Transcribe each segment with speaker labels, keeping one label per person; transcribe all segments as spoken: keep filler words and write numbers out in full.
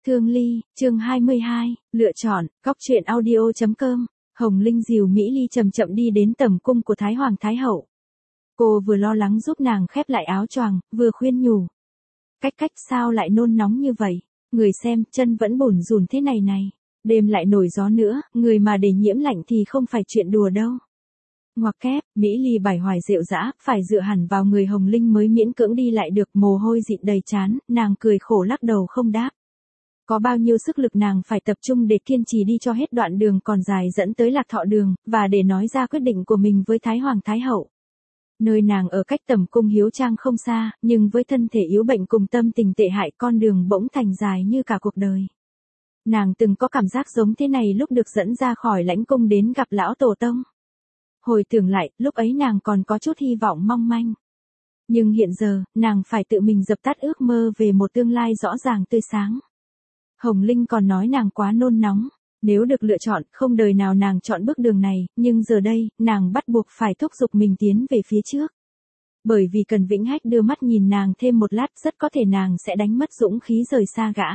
Speaker 1: Thương Ly, chương hai mươi hai, lựa chọn, góc truyện audio chấm com, Hồng Linh dìu Mỹ Ly chậm chậm đi đến tầm cung của Thái Hoàng Thái Hậu. Cô vừa lo lắng giúp nàng khép lại áo choàng, vừa khuyên nhủ. Cách cách sao lại nôn nóng như vậy, người xem, chân vẫn bủn rủn thế này này, đêm lại nổi gió nữa, người mà để nhiễm lạnh thì không phải chuyện đùa đâu. Ngoặc kép, Mỹ Ly bải hoài rệu rã, phải dựa hẳn vào người Hồng Linh mới miễn cưỡng đi lại được, mồ hôi dịn đầy trán, nàng cười khổ lắc đầu không đáp. Có bao nhiêu sức lực nàng phải tập trung để kiên trì đi cho hết đoạn đường còn dài dẫn tới Lạc Thọ Đường, và để nói ra quyết định của mình với Thái Hoàng Thái Hậu. Nơi nàng ở cách tầm cung Hiếu Trang không xa, nhưng với thân thể yếu bệnh cùng tâm tình tệ hại, con đường bỗng thành dài như cả cuộc đời. Nàng từng có cảm giác giống thế này lúc được dẫn ra khỏi lãnh cung đến gặp lão tổ tông. Hồi tưởng lại, lúc ấy nàng còn có chút hy vọng mong manh. Nhưng hiện giờ, nàng phải tự mình dập tắt ước mơ về một tương lai rõ ràng tươi sáng. Hồng Linh còn nói nàng quá nôn nóng, nếu được lựa chọn, không đời nào nàng chọn bước đường này, nhưng giờ đây, nàng bắt buộc phải thúc giục mình tiến về phía trước. Bởi vì cần Vĩnh Hách đưa mắt nhìn nàng thêm một lát, rất có thể nàng sẽ đánh mất dũng khí rời xa gã.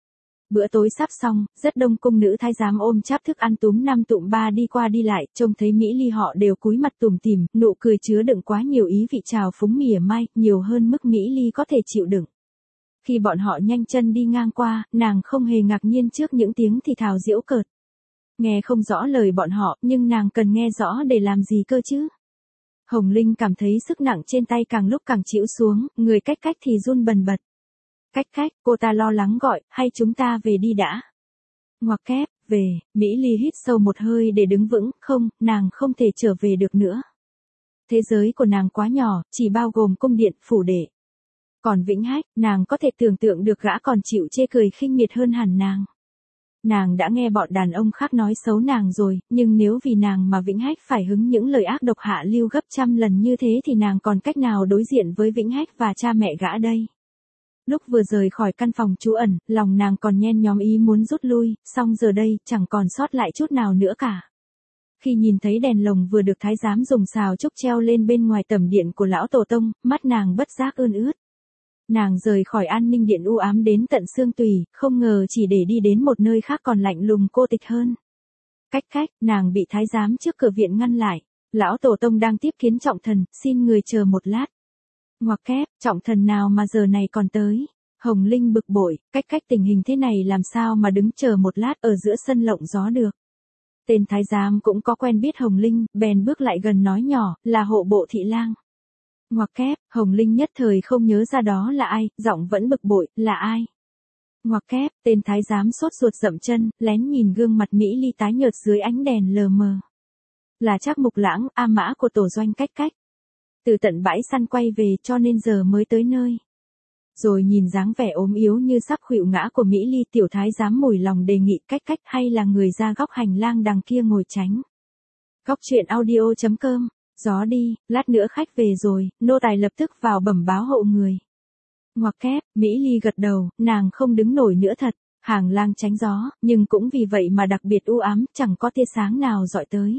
Speaker 1: Bữa tối sắp xong, rất đông cung nữ thái giám ôm cháp thức ăn túm năm tụm ba đi qua đi lại, trông thấy Mỹ Ly họ đều cúi mặt tủm tỉm, nụ cười chứa đựng quá nhiều ý vị trào phúng mỉa mai, nhiều hơn mức Mỹ Ly có thể chịu đựng. Khi bọn họ nhanh chân đi ngang qua, nàng không hề ngạc nhiên trước những tiếng thì thào giễu cợt. Nghe không rõ lời bọn họ, nhưng nàng cần nghe rõ để làm gì cơ chứ? Hồng Linh cảm thấy sức nặng trên tay càng lúc càng chịu xuống, người cách cách thì run bần bật. Cách cách, cô ta lo lắng gọi, hay chúng ta về đi đã? Ngoặc kép, về, Mỹ Ly hít sâu một hơi để đứng vững, không, nàng không thể trở về được nữa. Thế giới của nàng quá nhỏ, chỉ bao gồm cung điện, phủ đệ. Còn Vĩnh Hách, nàng có thể tưởng tượng được gã còn chịu chê cười khinh miệt hơn hẳn nàng. Nàng đã nghe bọn đàn ông khác nói xấu nàng rồi, nhưng nếu vì nàng mà Vĩnh Hách phải hứng những lời ác độc hạ lưu gấp trăm lần như thế thì nàng còn cách nào đối diện với Vĩnh Hách và cha mẹ gã đây? Lúc vừa rời khỏi căn phòng trú ẩn, lòng nàng còn nhen nhóm ý muốn rút lui, song giờ đây, chẳng còn sót lại chút nào nữa cả. Khi nhìn thấy đèn lồng vừa được thái giám dùng xào trúc treo lên bên ngoài tẩm điện của lão tổ tông, mắt nàng bất giác ươn ướt. Nàng rời khỏi an ninh điện u ám đến tận xương tùy, không ngờ chỉ để đi đến một nơi khác còn lạnh lùng cô tịch hơn. Cách cách, nàng bị thái giám trước cửa viện ngăn lại. Lão tổ tông đang tiếp kiến trọng thần, xin người chờ một lát. Ngoặc kép, trọng thần nào mà giờ này còn tới? Hồng Linh bực bội, cách cách tình hình thế này làm sao mà đứng chờ một lát ở giữa sân lộng gió được. Tên thái giám cũng có quen biết Hồng Linh, bèn bước lại gần nói nhỏ, là hộ bộ thị lang. Ngoặc kép, Hồng Linh nhất thời không nhớ ra đó là ai, giọng vẫn bực bội, là ai? Ngoặc kép, tên thái giám sốt ruột dậm chân, lén nhìn gương mặt Mỹ Ly tái nhợt dưới ánh đèn lờ mờ. Là Trác Mục Lãng, A Mã của tổ doanh cách cách. Từ tận bãi săn quay về cho nên giờ mới tới nơi. Rồi nhìn dáng vẻ ốm yếu như sắp khuỵu ngã của Mỹ Ly, tiểu thái giám mùi lòng đề nghị cách cách hay là người ra góc hành lang đằng kia ngồi tránh. Góc truyện audio chấm com. Gió đi, lát nữa khách về rồi, nô tài lập tức vào bẩm báo hậu người. Ngoặc kép, Mỹ Ly gật đầu, nàng không đứng nổi nữa thật, hàng lang tránh gió, nhưng cũng vì vậy mà đặc biệt u ám, chẳng có tia sáng nào dọi tới.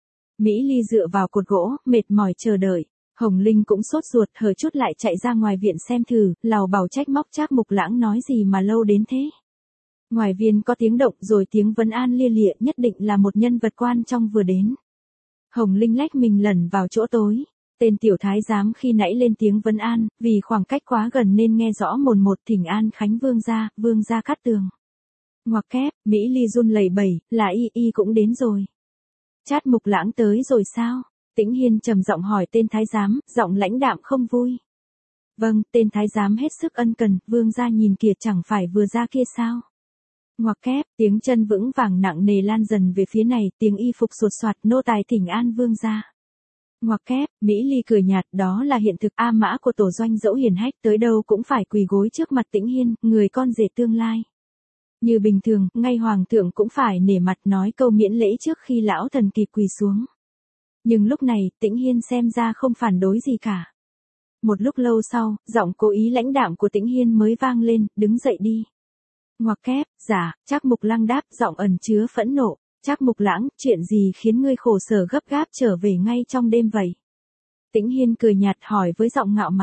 Speaker 1: Mỹ Ly dựa vào cột gỗ, mệt mỏi chờ đợi. Hồng Linh cũng sốt ruột, hở chút lại chạy ra ngoài viện xem thử, lào bảo trách móc Trác Mục Lãng nói gì mà lâu đến thế. Ngoài viên có tiếng động rồi tiếng vấn an lia lịa, nhất định là một nhân vật quan trong vừa đến. Hồng Linh lách mình lẩn vào chỗ tối. Tên tiểu thái giám khi nãy lên tiếng vấn an, vì khoảng cách quá gần nên nghe rõ mồn một, thỉnh an khánh vương gia, vương gia Cát Tường. Ngoặc kép, Mỹ Ly run lẩy bẩy, là y y cũng đến rồi. Trác Mục Lãng tới rồi sao? Tĩnh Hiên trầm giọng hỏi tên thái giám, giọng lãnh đạm không vui. Vâng, tên thái giám hết sức ân cần, vương gia nhìn kìa, chẳng phải vừa ra kia sao? Ngoặc kép, tiếng chân vững vàng nặng nề lan dần về phía này, tiếng y phục sột soạt, nô tài thỉnh an vương gia. Ngoặc kép, Mỹ Ly cười nhạt, đó là hiện thực, A Mã của tổ doanh Dẫu Hiền Hách tới đâu cũng phải quỳ gối trước mặt Tĩnh Hiên, người con rể tương lai. Như bình thường, ngay hoàng thượng cũng phải nể mặt nói câu miễn lễ trước khi lão thần kịp quỳ xuống. Nhưng lúc này, Tĩnh Hiên xem ra không phản đối gì cả. Một lúc lâu sau, giọng cố ý lãnh đạm của Tĩnh Hiên mới vang lên, đứng dậy đi. Ngoặc kép, dạ, Trác Mục Lăng đáp, giọng ẩn chứa phẫn nộ. Trác Mục Lãng, chuyện gì khiến ngươi khổ sở gấp gáp trở về ngay trong đêm vậy? Tĩnh Hiên cười nhạt hỏi với giọng ngạo mạn.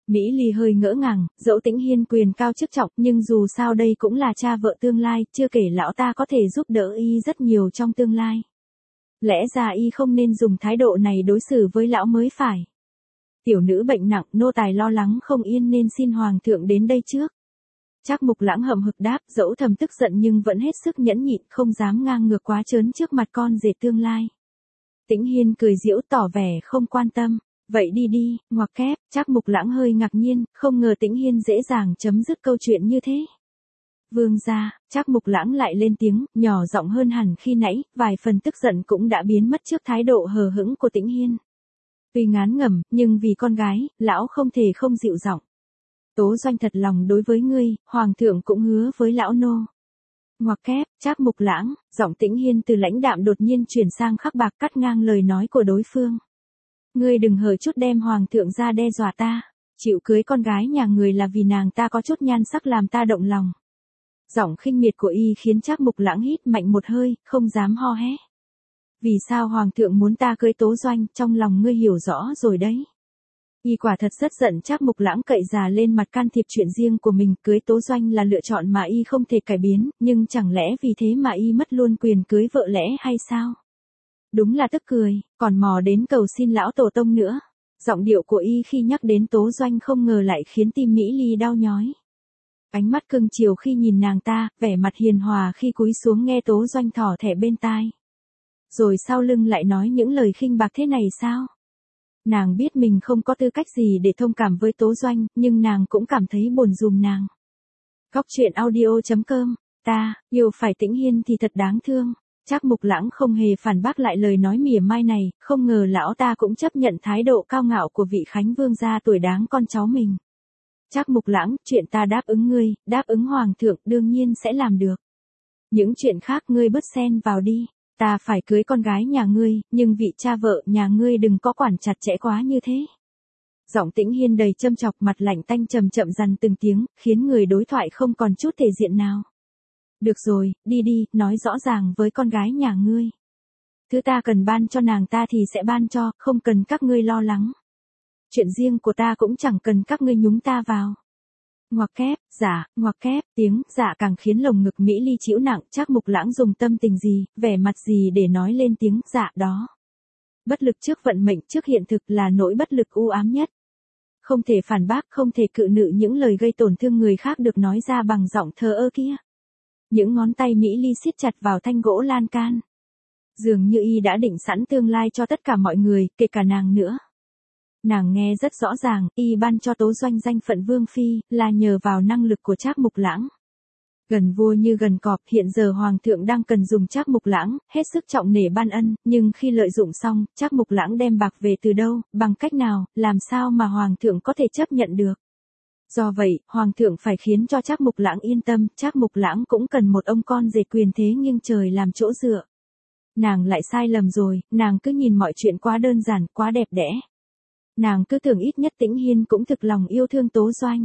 Speaker 1: Mỹ Ly hơi ngỡ ngàng, dẫu Tĩnh Hiên quyền cao chức trọng, nhưng dù sao đây cũng là cha vợ tương lai, chưa kể lão ta có thể giúp đỡ y rất nhiều trong tương lai. Lẽ ra y không nên dùng thái độ này đối xử với lão mới phải. Tiểu nữ bệnh nặng, nô tài lo lắng không yên nên xin hoàng thượng đến đây trước. Trác Mục Lãng hậm hực đáp, dẫu thầm tức giận nhưng vẫn hết sức nhẫn nhịn, không dám ngang ngược quá trớn trước mặt con rể tương lai. Tĩnh Hiên cười giễu tỏ vẻ không quan tâm. Vậy đi đi, ngoặc kép. Trác Mục Lãng hơi ngạc nhiên, không ngờ Tĩnh Hiên dễ dàng chấm dứt câu chuyện như thế. Vương gia, Trác Mục Lãng lại lên tiếng, nhỏ giọng hơn hẳn khi nãy, vài phần tức giận cũng đã biến mất trước thái độ hờ hững của Tĩnh Hiên. Tuy ngán ngẩm, nhưng vì con gái, lão không thể không dịu giọng. Tố Doanh thật lòng đối với ngươi, hoàng thượng cũng hứa với lão nô. Ngoặc kép, Trác Mục Lãng, giọng Tĩnh Hiên từ lãnh đạm đột nhiên chuyển sang khắc bạc cắt ngang lời nói của đối phương. Ngươi đừng hở chút đem hoàng thượng ra đe dọa ta, chịu cưới con gái nhà người là vì nàng ta có chút nhan sắc làm ta động lòng. Giọng khinh miệt của y khiến Trác Mục Lãng hít mạnh một hơi, không dám ho hé. Vì sao hoàng thượng muốn ta cưới Tố Doanh, trong lòng ngươi hiểu rõ rồi đấy. Y quả thật rất giận Trác Mục Lãng cậy già lên mặt can thiệp chuyện riêng của mình, cưới Tố Doanh là lựa chọn mà y không thể cải biến, nhưng chẳng lẽ vì thế mà y mất luôn quyền cưới vợ lẽ hay sao? Đúng là tức cười, còn mò đến cầu xin lão tổ tông nữa. Giọng điệu của y khi nhắc đến Tố Doanh không ngờ lại khiến tim Mỹ Ly đau nhói. Ánh mắt cưng chiều khi nhìn nàng ta, vẻ mặt hiền hòa khi cúi xuống nghe Tố Doanh thỏ thẻ bên tai. Rồi sau lưng lại nói những lời khinh bạc thế này sao? Nàng biết mình không có tư cách gì để thông cảm với Tố Doanh, nhưng nàng cũng cảm thấy buồn giùm nàng. Góc truyện audio chấm com, ta, yêu phải Tĩnh Hiên thì thật đáng thương. Trác Mục Lãng không hề phản bác lại lời nói mỉa mai này, không ngờ lão ta cũng chấp nhận thái độ cao ngạo của vị Khánh Vương gia tuổi đáng con cháu mình. Trác Mục Lãng, chuyện ta đáp ứng ngươi, đáp ứng hoàng thượng đương nhiên sẽ làm được. Những chuyện khác ngươi bớt xen vào đi, ta phải cưới con gái nhà ngươi, nhưng vị cha vợ nhà ngươi đừng có quản chặt chẽ quá như thế. Giọng Tĩnh Hiên đầy châm chọc, mặt lạnh tanh chậm chậm dằn từng tiếng, khiến người đối thoại không còn chút thể diện nào. Được rồi, đi đi, nói rõ ràng với con gái nhà ngươi. Thứ ta cần ban cho nàng ta thì sẽ ban cho, không cần các ngươi lo lắng. Chuyện riêng của ta cũng chẳng cần các ngươi nhúng ta vào. Ngoặc kép, dạ, ngoặc kép, tiếng dạ càng khiến lồng ngực Mỹ Ly chịu nặng. Trác Mục Lãng dùng tâm tình gì, vẻ mặt gì để nói lên tiếng dạ đó. Bất lực trước vận mệnh, trước hiện thực là nỗi bất lực u ám nhất. Không thể phản bác, không thể cự nữ những lời gây tổn thương người khác được nói ra bằng giọng thờ ơ kia. Những ngón tay Mỹ Ly siết chặt vào thanh gỗ lan can. Dường như y đã định sẵn tương lai cho tất cả mọi người, kể cả nàng nữa. Nàng nghe rất rõ ràng, y ban cho Tố Doanh danh phận vương phi, là nhờ vào năng lực của Trác Mục Lãng. Gần vua như gần cọp, hiện giờ hoàng thượng đang cần dùng Trác Mục Lãng, hết sức trọng nể ban ân, nhưng khi lợi dụng xong, Trác Mục Lãng đem bạc về từ đâu, bằng cách nào, làm sao mà hoàng thượng có thể chấp nhận được. Do vậy, hoàng thượng phải khiến cho Trác Mục Lãng yên tâm, Trác Mục Lãng cũng cần một ông con rể quyền thế nghiêng trời làm chỗ dựa. Nàng lại sai lầm rồi, nàng cứ nhìn mọi chuyện quá đơn giản, quá đẹp đẽ. Nàng cứ tưởng ít nhất Tĩnh Hiên cũng thực lòng yêu thương Tố Doanh.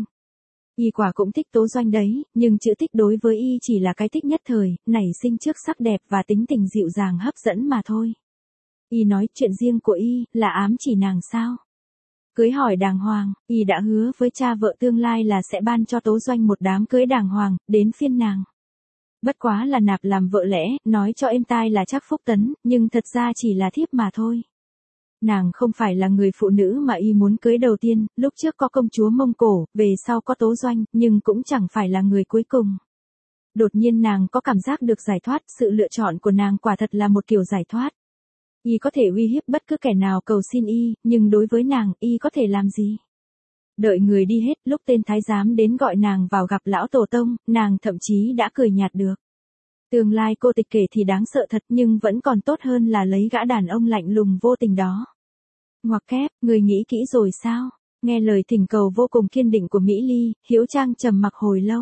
Speaker 1: Y quả cũng thích Tố Doanh đấy, nhưng chữ thích đối với y chỉ là cái thích nhất thời, nảy sinh trước sắc đẹp và tính tình dịu dàng hấp dẫn mà thôi. Y nói chuyện riêng của y, là ám chỉ nàng sao? Cưới hỏi đàng hoàng, y đã hứa với cha vợ tương lai là sẽ ban cho Tố Doanh một đám cưới đàng hoàng, đến phiên nàng. Bất quá là nạp làm vợ lẽ, nói cho êm tai là Trác Phúc Tấn, nhưng thật ra chỉ là thiếp mà thôi. Nàng không phải là người phụ nữ mà y muốn cưới đầu tiên, lúc trước có công chúa Mông Cổ, về sau có Tố Doanh, nhưng cũng chẳng phải là người cuối cùng. Đột nhiên nàng có cảm giác được giải thoát, sự lựa chọn của nàng quả thật là một kiểu giải thoát. Y có thể uy hiếp bất cứ kẻ nào cầu xin y, nhưng đối với nàng, y có thể làm gì? Đợi người đi hết, lúc tên thái giám đến gọi nàng vào gặp lão tổ tông, nàng thậm chí đã cười nhạt được. Tương lai cô tịch kể thì đáng sợ thật, nhưng vẫn còn tốt hơn là lấy gã đàn ông lạnh lùng vô tình đó. Ngoặc kép, người nghĩ kỹ rồi sao? Nghe lời thỉnh cầu vô cùng kiên định của Mỹ Ly, Hiếu Trang trầm mặc hồi lâu.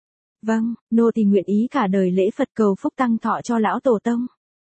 Speaker 1: Vâng, nô tỳ nguyện ý cả đời lễ Phật cầu phúc tăng thọ cho lão tổ tông.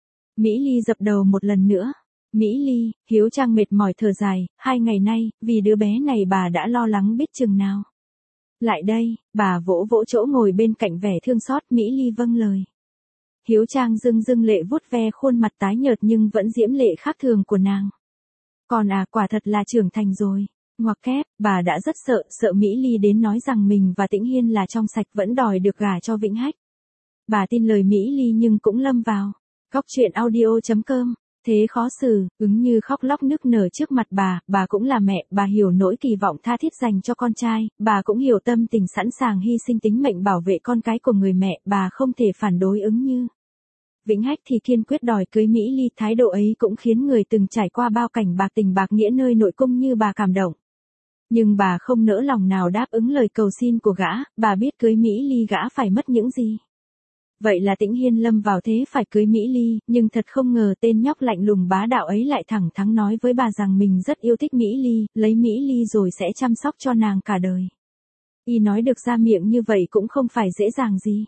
Speaker 1: Mỹ Ly dập đầu một lần nữa. Mỹ Ly, Hiếu Trang mệt mỏi thở dài, hai ngày nay, vì đứa bé này bà đã lo lắng biết chừng nào. Lại đây, bà vỗ vỗ chỗ ngồi bên cạnh vẻ thương xót. Mỹ Ly vâng lời. Hiếu Trang dưng dưng lệ vuốt ve khuôn mặt tái nhợt nhưng vẫn diễm lệ khác thường của nàng. Còn à, quả thật là trưởng thành rồi. Ngoặc kép, bà đã rất sợ, sợ Mỹ Ly đến nói rằng mình và Tĩnh Hiên là trong sạch vẫn đòi được gả cho Vĩnh Hách. Bà tin lời Mỹ Ly nhưng cũng lâm vào. Cóc truyện audio chấm com. Thế khó xử, ứng như khóc lóc nức nở trước mặt bà, bà cũng là mẹ, bà hiểu nỗi kỳ vọng tha thiết dành cho con trai, bà cũng hiểu tâm tình sẵn sàng hy sinh tính mệnh bảo vệ con cái của người mẹ, bà không thể phản đối ứng như. Vĩnh Hách thì kiên quyết đòi cưới Mỹ Ly, thái độ ấy cũng khiến người từng trải qua bao cảnh bạc tình bạc nghĩa nơi nội cung như bà cảm động. Nhưng bà không nỡ lòng nào đáp ứng lời cầu xin của gã, bà biết cưới Mỹ Ly gã phải mất những gì. Vậy là Tĩnh Hiên lâm vào thế phải cưới Mỹ Ly, nhưng thật không ngờ tên nhóc lạnh lùng bá đạo ấy lại thẳng thắn nói với bà rằng mình rất yêu thích Mỹ Ly, lấy Mỹ Ly rồi sẽ chăm sóc cho nàng cả đời. Y nói được ra miệng như vậy cũng không phải dễ dàng gì.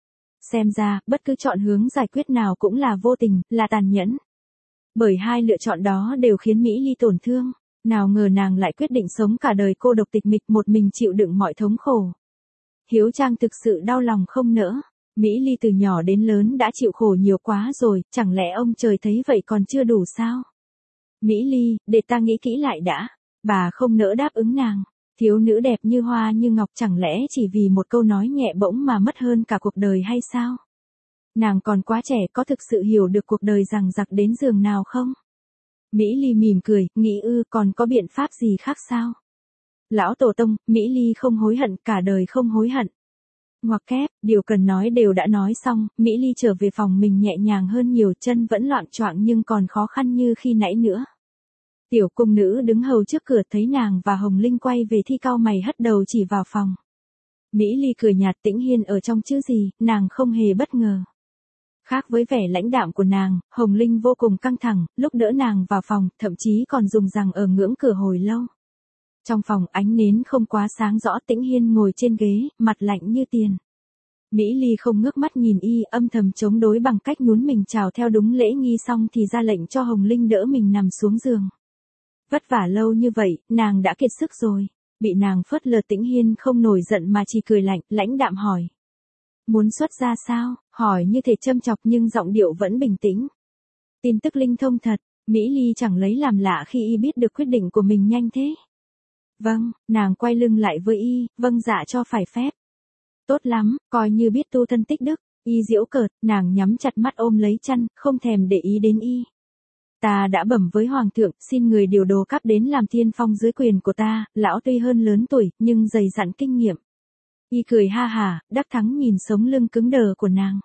Speaker 1: Xem ra, bất cứ chọn hướng giải quyết nào cũng là vô tình, là tàn nhẫn. Bởi hai lựa chọn đó đều khiến Mỹ Ly tổn thương, nào ngờ nàng lại quyết định sống cả đời cô độc tịch mịch một mình chịu đựng mọi thống khổ. Hiếu Trang thực sự đau lòng không nỡ. Mỹ Ly từ nhỏ đến lớn đã chịu khổ nhiều quá rồi, chẳng lẽ ông trời thấy vậy còn chưa đủ sao? Mỹ Ly, để ta nghĩ kỹ lại đã. Bà không nỡ đáp ứng nàng. Thiếu nữ đẹp như hoa như ngọc chẳng lẽ chỉ vì một câu nói nhẹ bỗng mà mất hơn cả cuộc đời hay sao? Nàng còn quá trẻ, có thực sự hiểu được cuộc đời rằng giặc đến giường nào không? Mỹ Ly mỉm cười, nghĩ ư, còn có biện pháp gì khác sao? Lão tổ tông, Mỹ Ly không hối hận, cả đời không hối hận. Ngoặc kép, điều cần nói đều đã nói xong, Mỹ Ly trở về phòng mình nhẹ nhàng hơn nhiều, chân vẫn loạng choạng nhưng còn khó khăn như khi nãy nữa. Tiểu cung nữ đứng hầu trước cửa thấy nàng và Hồng Linh quay về thì cau mày hất đầu chỉ vào phòng. Mỹ Ly cười nhạt, Tĩnh Hiên ở trong chứ gì, nàng không hề bất ngờ. Khác với vẻ lãnh đạm của nàng, Hồng Linh vô cùng căng thẳng, lúc đỡ nàng vào phòng, thậm chí còn dùng rằng ở ngưỡng cửa hồi lâu. Trong phòng ánh nến không quá sáng rõ, Tĩnh Hiên ngồi trên ghế, mặt lạnh như tiền. Mỹ Ly không ngước mắt nhìn y, âm thầm chống đối bằng cách nhún mình chào theo đúng lễ nghi, xong thì ra lệnh cho Hồng Linh đỡ mình nằm xuống giường. Vất vả lâu như vậy, nàng đã kiệt sức rồi. Bị nàng phớt lờ, Tĩnh Hiên không nổi giận mà chỉ cười lạnh, lãnh đạm hỏi. Muốn xuất ra sao? Hỏi như thể châm chọc nhưng giọng điệu vẫn bình tĩnh. Tin tức linh thông thật, Mỹ Ly chẳng lấy làm lạ khi y biết được quyết định của mình nhanh thế. Vâng, nàng quay lưng lại với y, vâng dạ cho phải phép. Tốt lắm, coi như biết tu thân tích đức. Y giễu cợt, nàng nhắm chặt mắt ôm lấy chăn, không thèm để ý đến y. Ta đã bẩm với hoàng thượng, xin người điều đồ cắp đến làm tiên phong dưới quyền của ta, lão tuy hơn lớn tuổi, nhưng dày dặn kinh nghiệm. Y cười ha hả, đắc thắng nhìn sống lưng cứng đờ của nàng.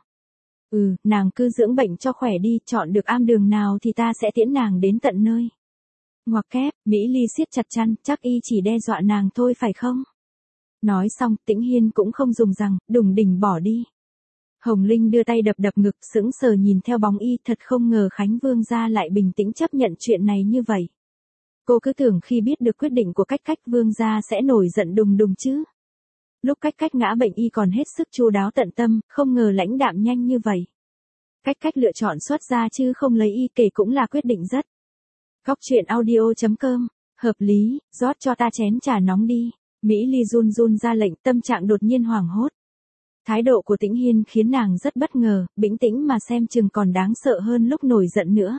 Speaker 1: Ừ, nàng cứ dưỡng bệnh cho khỏe đi, chọn được am đường nào thì ta sẽ tiễn nàng đến tận nơi. Ngoặc kép, Mỹ Ly siết chặt chăn, chắc y chỉ đe dọa nàng thôi phải không? Nói xong, Tĩnh Hiên cũng không dùng rằng, đùng đỉnh bỏ đi. Hồng Linh đưa tay đập đập ngực, sững sờ nhìn theo bóng y, thật không ngờ Khánh Vương gia lại bình tĩnh chấp nhận chuyện này như vậy. Cô cứ tưởng khi biết được quyết định của Cách Cách Vương gia sẽ nổi giận đùng đùng chứ. Lúc Cách Cách ngã bệnh y còn hết sức chu đáo tận tâm, không ngờ lãnh đạm nhanh như vậy. Cách Cách lựa chọn xuất gia chứ không lấy y, kể cũng là quyết định rất. Cóc truyện audio chấm com, hợp lý, rót cho ta chén trà nóng đi. Mỹ Ly run run ra lệnh, tâm trạng đột nhiên hoảng hốt. Thái độ của Tĩnh Hiên khiến nàng rất bất ngờ, bình tĩnh mà xem chừng còn đáng sợ hơn lúc nổi giận nữa.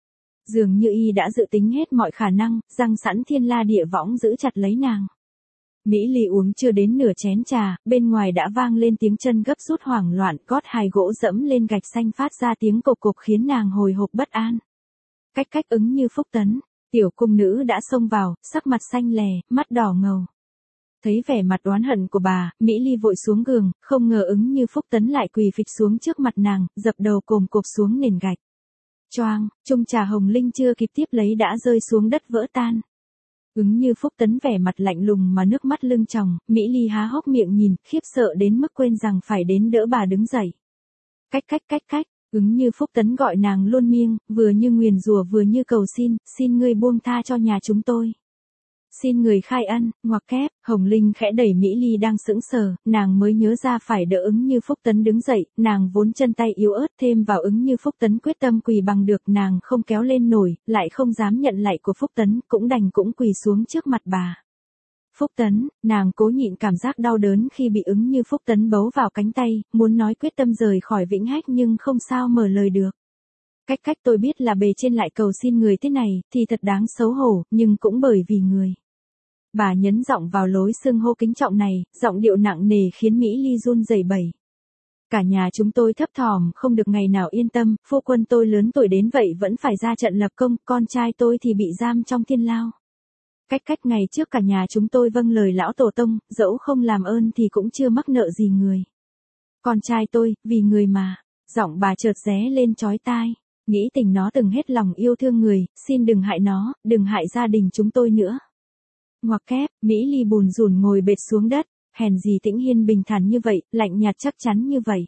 Speaker 1: Dường như y đã dự tính hết mọi khả năng, răng sẵn thiên la địa võng giữ chặt lấy nàng. Mỹ Ly uống chưa đến nửa chén trà, bên ngoài đã vang lên tiếng chân gấp rút hoảng loạn, gót hài gỗ dẫm lên gạch xanh phát ra tiếng cộc cộc khiến nàng hồi hộp bất an. Cách Cách ứng như phúc tấn, tiểu cung nữ đã xông vào, sắc mặt xanh lè, mắt đỏ ngầu. Thấy vẻ mặt oán hận của bà, Mỹ Ly vội xuống giường, không ngờ ứng như phúc tấn lại quỳ phịch xuống trước mặt nàng, dập đầu cồm cộp xuống nền gạch. Choang, chung trà Hồng Linh chưa kịp tiếp lấy đã rơi xuống đất vỡ tan. Ứng như phúc tấn vẻ mặt lạnh lùng mà nước mắt lưng tròng, Mỹ Ly há hốc miệng nhìn, khiếp sợ đến mức quên rằng phải đến đỡ bà đứng dậy. Cách cách cách cách, ứng như phúc tấn gọi nàng luôn miêng, vừa như nguyền rủa vừa như cầu xin, xin ngươi buông tha cho nhà chúng tôi. Xin người khai ân, ngoặc kép, Hồng Linh khẽ đẩy Mỹ Ly đang sững sờ, nàng mới nhớ ra phải đỡ ứng như phúc tấn đứng dậy, nàng vốn chân tay yếu ớt thêm vào ứng như phúc tấn quyết tâm quỳ bằng được, nàng không kéo lên nổi, lại không dám nhận lạy của phúc tấn, cũng đành cũng quỳ xuống trước mặt bà. Phúc tấn, nàng cố nhịn cảm giác đau đớn khi bị ứng như phúc tấn bấu vào cánh tay, muốn nói quyết tâm rời khỏi Vĩnh Hách nhưng không sao mở lời được. Cách cách tôi biết là bề trên lại cầu xin người thế này, thì thật đáng xấu hổ, nhưng cũng bởi vì người. Bà nhấn giọng vào lối xưng hô kính trọng này, giọng điệu nặng nề khiến Mỹ Ly run rẩy bẩy. Cả nhà chúng tôi thấp thỏm không được ngày nào yên tâm, phu quân tôi lớn tuổi đến vậy vẫn phải ra trận lập công, con trai tôi thì bị giam trong thiên lao. Cách cách ngày trước cả nhà chúng tôi vâng lời lão tổ tông, dẫu không làm ơn thì cũng chưa mắc nợ gì người. Con trai tôi, vì người mà, giọng bà chợt ré lên chói tai. Nghĩ tình nó từng hết lòng yêu thương người, xin đừng hại nó, đừng hại gia đình chúng tôi nữa. Ngoặc kép, Mỹ Ly bùn rùn ngồi bệt xuống đất, hèn gì Tĩnh Hiên bình thản như vậy, lạnh nhạt chắc chắn như vậy.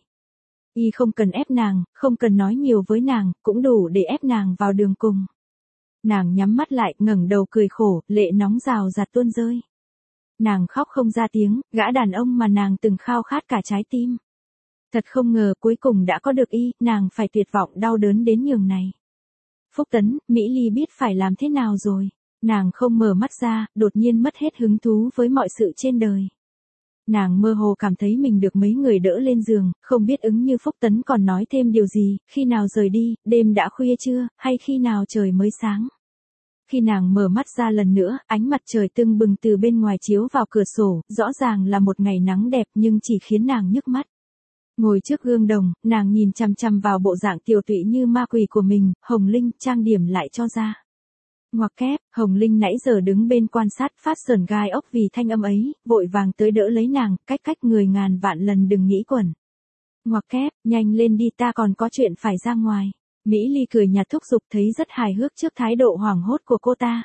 Speaker 1: Y không cần ép nàng, không cần nói nhiều với nàng, cũng đủ để ép nàng vào đường cùng. Nàng nhắm mắt lại, ngẩng đầu cười khổ, lệ nóng rào rạt tuôn rơi. Nàng khóc không ra tiếng, gã đàn ông mà nàng từng khao khát cả trái tim. Thật không ngờ cuối cùng đã có được y, nàng phải tuyệt vọng đau đớn đến nhường này. Phúc Tấn, Mỹ Ly biết phải làm thế nào rồi. Nàng không mở mắt ra, đột nhiên mất hết hứng thú với mọi sự trên đời. Nàng mơ hồ cảm thấy mình được mấy người đỡ lên giường, không biết ứng như Phúc Tấn còn nói thêm điều gì, khi nào rời đi, đêm đã khuya chưa, hay khi nào trời mới sáng. Khi nàng mở mắt ra lần nữa, ánh mặt trời tưng bừng từ bên ngoài chiếu vào cửa sổ, rõ ràng là một ngày nắng đẹp nhưng chỉ khiến nàng nhức mắt. Ngồi trước gương đồng, nàng nhìn chằm chằm vào bộ dạng tiều tụy như ma quỷ của mình, Hồng Linh trang điểm lại cho ra. Ngoặc kép, Hồng Linh nãy giờ đứng bên quan sát phát sởn gai ốc vì thanh âm ấy, vội vàng tới đỡ lấy nàng, cách cách người ngàn vạn lần đừng nghĩ quẩn. Ngoặc kép, nhanh lên đi ta còn có chuyện phải ra ngoài. Mỹ Ly cười nhạt thúc giục thấy rất hài hước trước thái độ hoảng hốt của cô ta.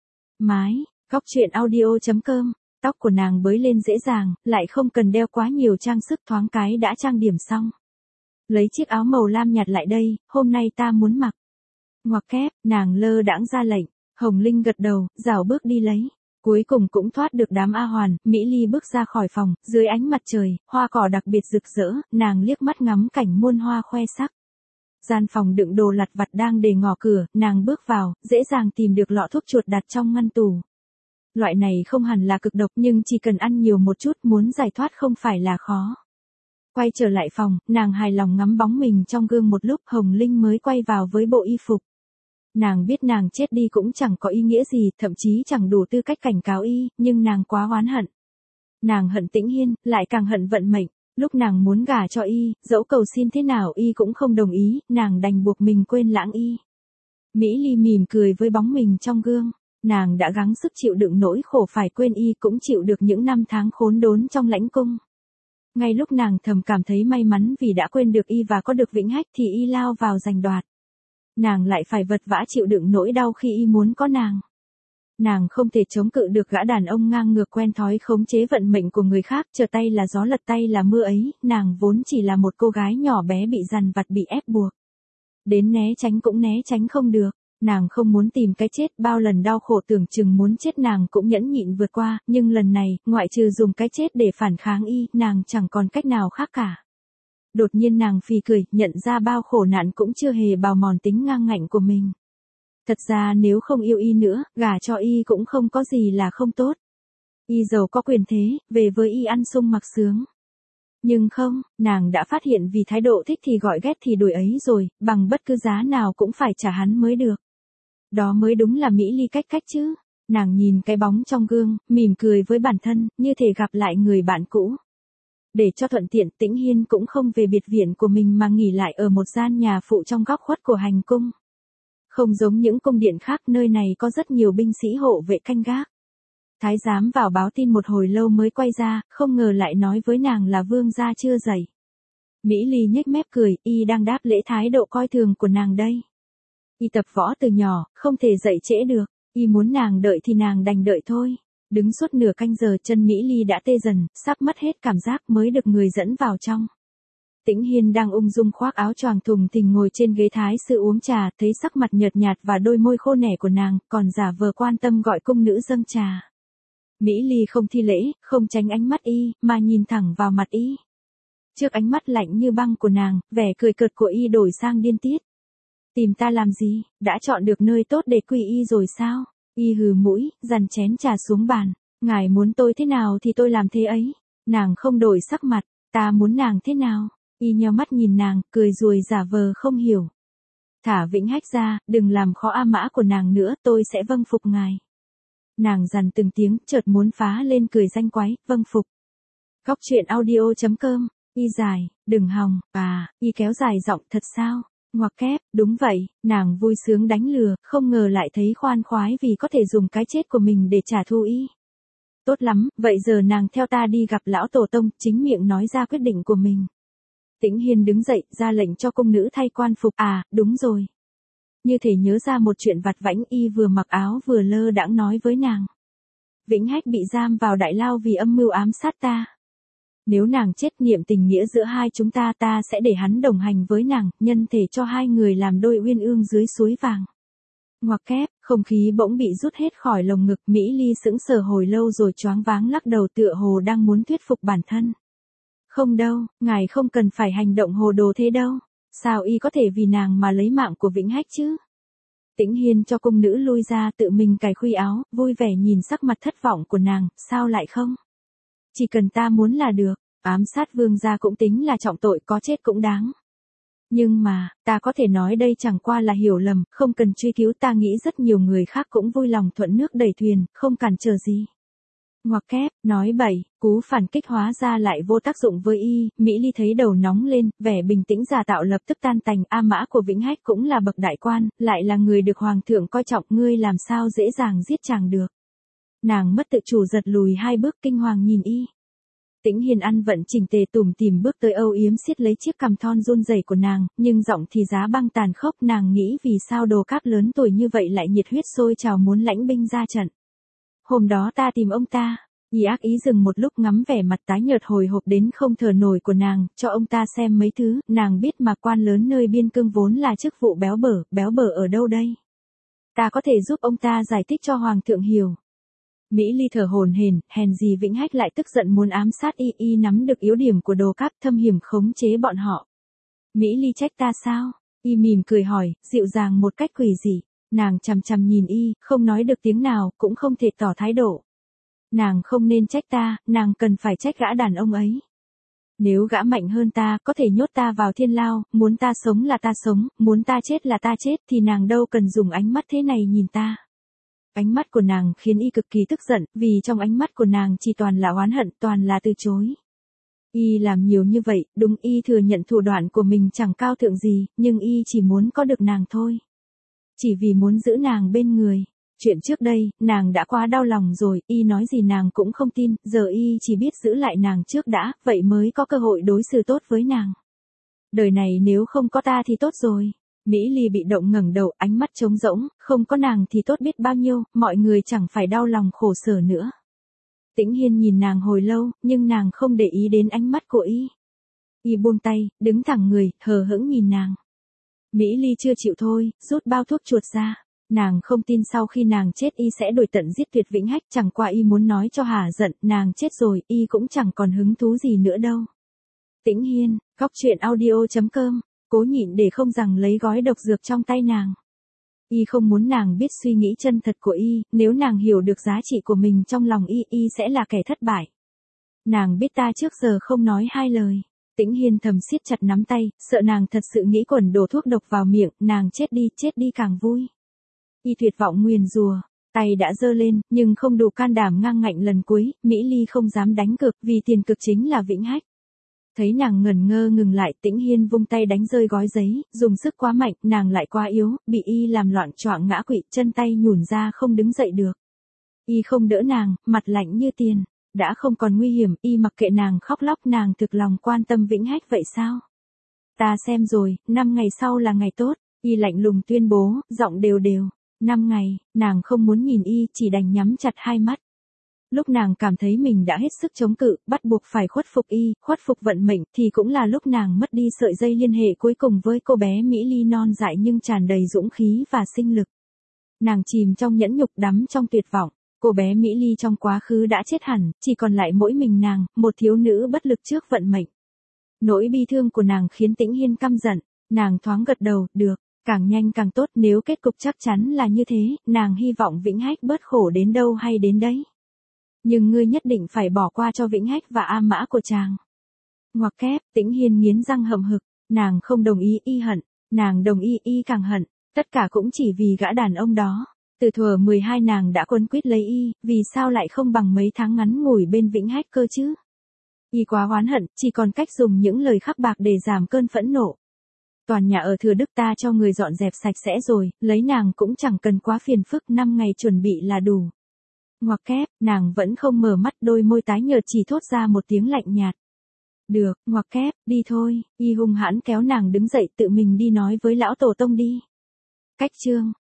Speaker 1: Mái, góc truyện audio chấm com, tóc của nàng bới lên dễ dàng, lại không cần đeo quá nhiều trang sức thoáng cái đã trang điểm xong. Lấy chiếc áo màu lam nhạt lại đây, hôm nay ta muốn mặc. Ngoặc kép, nàng lơ đãng ra lệnh, Hồng Linh gật đầu, rảo bước đi lấy. Cuối cùng cũng thoát được đám A Hoàn, Mỹ Ly bước ra khỏi phòng, dưới ánh mặt trời, hoa cỏ đặc biệt rực rỡ, nàng liếc mắt ngắm cảnh muôn hoa khoe sắc. Gian phòng đựng đồ lặt vặt đang để ngỏ cửa, nàng bước vào, dễ dàng tìm được lọ thuốc chuột đặt trong ngăn tủ. Loại này không hẳn là cực độc nhưng chỉ cần ăn nhiều một chút muốn giải thoát không phải là khó. Quay trở lại phòng, nàng hài lòng ngắm bóng mình trong gương một lúc, Hồng Linh mới quay vào với bộ y phục. Nàng biết nàng chết đi cũng chẳng có ý nghĩa gì, thậm chí chẳng đủ tư cách cảnh cáo y, nhưng nàng quá oán hận. Nàng hận Tĩnh Hiên, lại càng hận vận mệnh. Lúc nàng muốn gả cho y, dẫu cầu xin thế nào y cũng không đồng ý, nàng đành buộc mình quên lãng y. Mỹ Ly mỉm cười với bóng mình trong gương. Nàng đã gắng sức chịu đựng nỗi khổ phải quên y, cũng chịu được những năm tháng khốn đốn trong lãnh cung. Ngay lúc nàng thầm cảm thấy may mắn vì đã quên được y và có được Vĩnh Hách thì y lao vào giành đoạt. Nàng lại phải vật vã chịu đựng nỗi đau khi y muốn có nàng. Nàng không thể chống cự được gã đàn ông ngang ngược quen thói khống chế vận mệnh của người khác, trở tay là gió lật tay là mưa ấy, nàng vốn chỉ là một cô gái nhỏ bé bị dằn vặt bị ép buộc. Đến né tránh cũng né tránh không được, nàng không muốn tìm cái chết, bao lần đau khổ tưởng chừng muốn chết nàng cũng nhẫn nhịn vượt qua, nhưng lần này, ngoại trừ dùng cái chết để phản kháng y, nàng chẳng còn cách nào khác cả. Đột nhiên nàng phì cười, nhận ra bao khổ nạn cũng chưa hề bào mòn tính ngang ngạnh của mình. Thật ra nếu không yêu y nữa, gả cho y cũng không có gì là không tốt. Y giàu có quyền thế, về với y ăn sung mặc sướng. Nhưng không, nàng đã phát hiện vì thái độ thích thì gọi ghét thì đuổi ấy rồi, bằng bất cứ giá nào cũng phải trả hắn mới được. Đó mới đúng là Mỹ Ly cách cách chứ. Nàng nhìn cái bóng trong gương, mỉm cười với bản thân, như thể gặp lại người bạn cũ. Để cho thuận tiện, Tĩnh Hiên cũng không về biệt viện của mình mà nghỉ lại ở một gian nhà phụ trong góc khuất của hành cung. Không giống những cung điện khác, nơi này có rất nhiều binh sĩ hộ vệ canh gác. Thái giám vào báo tin một hồi lâu mới quay ra, không ngờ lại nói với nàng là vương gia chưa dậy. Mỹ Ly nhếch mép cười, y đang đáp lễ thái độ coi thường của nàng đây. Y tập võ từ nhỏ, không thể dậy trễ được, y muốn nàng đợi thì nàng đành đợi thôi. Đứng suốt nửa canh giờ, chân Mỹ Ly đã tê dần, sắp mất hết cảm giác mới được người dẫn vào trong. Tĩnh Hiên đang ung dung khoác áo choàng thùng thình ngồi trên ghế thái sư uống trà, thấy sắc mặt nhợt nhạt và đôi môi khô nẻ của nàng, còn giả vờ quan tâm gọi cung nữ dâng trà. Mỹ Ly không thi lễ, không tránh ánh mắt y, mà nhìn thẳng vào mặt y. Trước ánh mắt lạnh như băng của nàng, vẻ cười cợt của y đổi sang điên tiết. Tìm ta làm gì, đã chọn được nơi tốt để quỳ y rồi sao? Y hừ mũi, dằn chén trà xuống bàn. Ngài muốn tôi thế nào thì tôi làm thế ấy. Nàng không đổi sắc mặt, ta muốn nàng thế nào? Y nheo mắt nhìn nàng, cười ruồi giả vờ không hiểu. Thả Vĩnh Hách ra, đừng làm khó A Mã của nàng nữa, tôi sẽ vâng phục ngài. Nàng dằn từng tiếng, chợt muốn phá lên cười danh quái, vâng phục. Góc truyện audio.com, y dài, đừng hòng, à, y kéo dài giọng, thật sao? Ngoặc kép, đúng vậy, nàng vui sướng đánh lừa, không ngờ lại thấy khoan khoái vì có thể dùng cái chết của mình để trả thù y. Tốt lắm, vậy giờ nàng theo ta đi gặp lão tổ tông, chính miệng nói ra quyết định của mình. Tĩnh Hiên đứng dậy, ra lệnh cho cung nữ thay quan phục, à, đúng rồi. Như thể nhớ ra một chuyện vặt vãnh, y vừa mặc áo vừa lơ đãng nói với nàng. Vĩnh Hách bị giam vào đại lao vì âm mưu ám sát ta. Nếu nàng chết, niệm tình nghĩa giữa hai chúng ta, ta sẽ để hắn đồng hành với nàng, nhân thể cho hai người làm đôi uyên ương dưới suối vàng. Ngoặc kép, không khí bỗng bị rút hết khỏi lồng ngực, Mỹ Ly sững sờ hồi lâu rồi choáng váng lắc đầu, tựa hồ đang muốn thuyết phục bản thân. Không đâu, ngài không cần phải hành động hồ đồ thế đâu. Sao y có thể vì nàng mà lấy mạng của Vĩnh Hách chứ? Tĩnh Hiên cho cung nữ lui ra, tự mình cài khuy áo, vui vẻ nhìn sắc mặt thất vọng của nàng, sao lại không? Chỉ cần ta muốn là được, ám sát vương gia cũng tính là trọng tội, có chết cũng đáng. Nhưng mà, ta có thể nói đây chẳng qua là hiểu lầm, không cần truy cứu, ta nghĩ rất nhiều người khác cũng vui lòng thuận nước đẩy thuyền, không cản trở gì. Ngoặc kép, nói bậy, cú phản kích hóa ra lại vô tác dụng với y, Mỹ Ly thấy đầu nóng lên, vẻ bình tĩnh giả tạo lập tức tan tành, A Mã của Vĩnh Hách cũng là bậc đại quan, lại là người được hoàng thượng coi trọng, ngươi làm sao dễ dàng giết chàng được. Nàng mất tự chủ giật lùi hai bước, kinh hoàng nhìn y. Tĩnh Hiền ăn vận chỉnh tề tủm tỉm bước tới, âu yếm siết lấy chiếc cằm thon run rẩy của nàng, nhưng giọng thì giá băng tàn khốc, nàng nghĩ vì sao đồ cáp lớn tuổi như vậy lại nhiệt huyết sôi trào muốn lãnh binh ra trận. Hôm đó ta tìm ông ta, y ác ý dừng một lúc, ngắm vẻ mặt tái nhợt hồi hộp đến không thở nổi của nàng, cho ông ta xem mấy thứ, nàng biết mà quan lớn nơi biên cương vốn là chức vụ béo bở, béo bở ở đâu đây? Ta có thể giúp ông ta giải thích cho hoàng thượng hiểu. Mỹ Ly thở hổn hển, hèn gì Vĩnh Hách lại tức giận muốn ám sát y, y nắm được yếu điểm của đồ cáp, thâm hiểm khống chế bọn họ. Mỹ Ly trách ta sao? Y mỉm cười hỏi, dịu dàng một cách quỷ dị. Nàng chằm chằm nhìn y, không nói được tiếng nào, cũng không thể tỏ thái độ. Nàng không nên trách ta, nàng cần phải trách gã đàn ông ấy. Nếu gã mạnh hơn ta, có thể nhốt ta vào thiên lao, muốn ta sống là ta sống, muốn ta chết là ta chết, thì nàng đâu cần dùng ánh mắt thế này nhìn ta. Ánh mắt của nàng khiến y cực kỳ tức giận, vì trong ánh mắt của nàng chỉ toàn là oán hận, toàn là từ chối. Y làm nhiều như vậy, đúng, y thừa nhận thủ đoạn của mình chẳng cao thượng gì, nhưng y chỉ muốn có được nàng thôi. Chỉ vì muốn giữ nàng bên người. Chuyện trước đây, nàng đã quá đau lòng rồi, y nói gì nàng cũng không tin, giờ y chỉ biết giữ lại nàng trước đã, vậy mới có cơ hội đối xử tốt với nàng. Đời này nếu không có ta thì tốt rồi. Mỹ Ly bị động ngẩng đầu, ánh mắt trống rỗng, không có nàng thì tốt biết bao nhiêu, mọi người chẳng phải đau lòng khổ sở nữa. Tĩnh Hiên nhìn nàng hồi lâu, nhưng nàng không để ý đến ánh mắt của y. Y buông tay, đứng thẳng người, hờ hững nhìn nàng. Mỹ Ly chưa chịu thôi, rút bao thuốc chuột ra. Nàng không tin sau khi nàng chết y sẽ đuổi tận giết tuyệt Vĩnh Hách, chẳng qua y muốn nói cho hả giận, nàng chết rồi, y cũng chẳng còn hứng thú gì nữa đâu. Tĩnh Hiên, góc truyện audio.com, cố nhịn để không rằng lấy gói độc dược trong tay nàng. Y không muốn nàng biết suy nghĩ chân thật của y, nếu nàng hiểu được giá trị của mình trong lòng y, y sẽ là kẻ thất bại. Nàng biết ta trước giờ không nói hai lời. Tĩnh Hiên thầm siết chặt nắm tay, sợ nàng thật sự nghĩ quẩn đổ thuốc độc vào miệng, nàng chết đi, chết đi càng vui. Y tuyệt vọng nguyền rủa, tay đã giơ lên, nhưng không đủ can đảm ngang ngạnh lần cuối, Mỹ Ly không dám đánh cược, vì tiền cực chính là Vĩnh Hách. Thấy nàng ngẩn ngơ ngừng lại, Tĩnh Hiên vung tay đánh rơi gói giấy, dùng sức quá mạnh, nàng lại quá yếu, bị y làm loạn choạng ngã quỵ, chân tay nhũn ra không đứng dậy được. Y không đỡ nàng, mặt lạnh như tiền, đã không còn nguy hiểm, y mặc kệ nàng khóc lóc, nàng thực lòng quan tâm Vĩnh Hách vậy sao? Ta xem rồi, năm ngày sau là ngày tốt, y lạnh lùng tuyên bố, giọng đều đều. Năm ngày, nàng không muốn nhìn y, chỉ đành nhắm chặt hai mắt. Lúc nàng cảm thấy mình đã hết sức chống cự, bắt buộc phải khuất phục y, khuất phục vận mệnh, thì cũng là lúc nàng mất đi sợi dây liên hệ cuối cùng với cô bé Mỹ Ly non dại nhưng tràn đầy dũng khí và sinh lực. Nàng chìm trong nhẫn nhục, đắm trong tuyệt vọng. Cô bé Mỹ Ly trong quá khứ đã chết hẳn, chỉ còn lại mỗi mình nàng, một thiếu nữ bất lực trước vận mệnh. Nỗi bi thương của nàng khiến Tĩnh Hiên căm giận, nàng thoáng gật đầu, được. Càng nhanh càng tốt, nếu kết cục chắc chắn là như thế, nàng hy vọng Vĩnh Hách bớt khổ đến đâu hay đến đấy. Nhưng ngươi nhất định phải bỏ qua cho Vĩnh Hách và A Mã của chàng. Ngoặc kép, Tĩnh Hiên nghiến răng hậm hực, nàng không đồng ý, y hận, nàng đồng ý, y càng hận, tất cả cũng chỉ vì gã đàn ông đó. Từ thuở mười hai nàng đã quấn quýt lấy y, vì sao lại không bằng mấy tháng ngắn ngủi bên Vĩnh Hách cơ chứ? Y quá oán hận, chỉ còn cách dùng những lời khắc bạc để giảm cơn phẫn nộ. Toàn nhà ở Thừa Đức ta cho người dọn dẹp sạch sẽ rồi, lấy nàng cũng chẳng cần quá phiền phức, năm ngày chuẩn bị là đủ. Ngoặc kép, nàng vẫn không mở mắt, đôi môi tái nhợt chỉ thốt ra một tiếng lạnh nhạt. Được, ngoặc kép, đi thôi. Y hung hãn kéo nàng đứng dậy, tự mình đi nói với lão tổ tông đi. Cách chương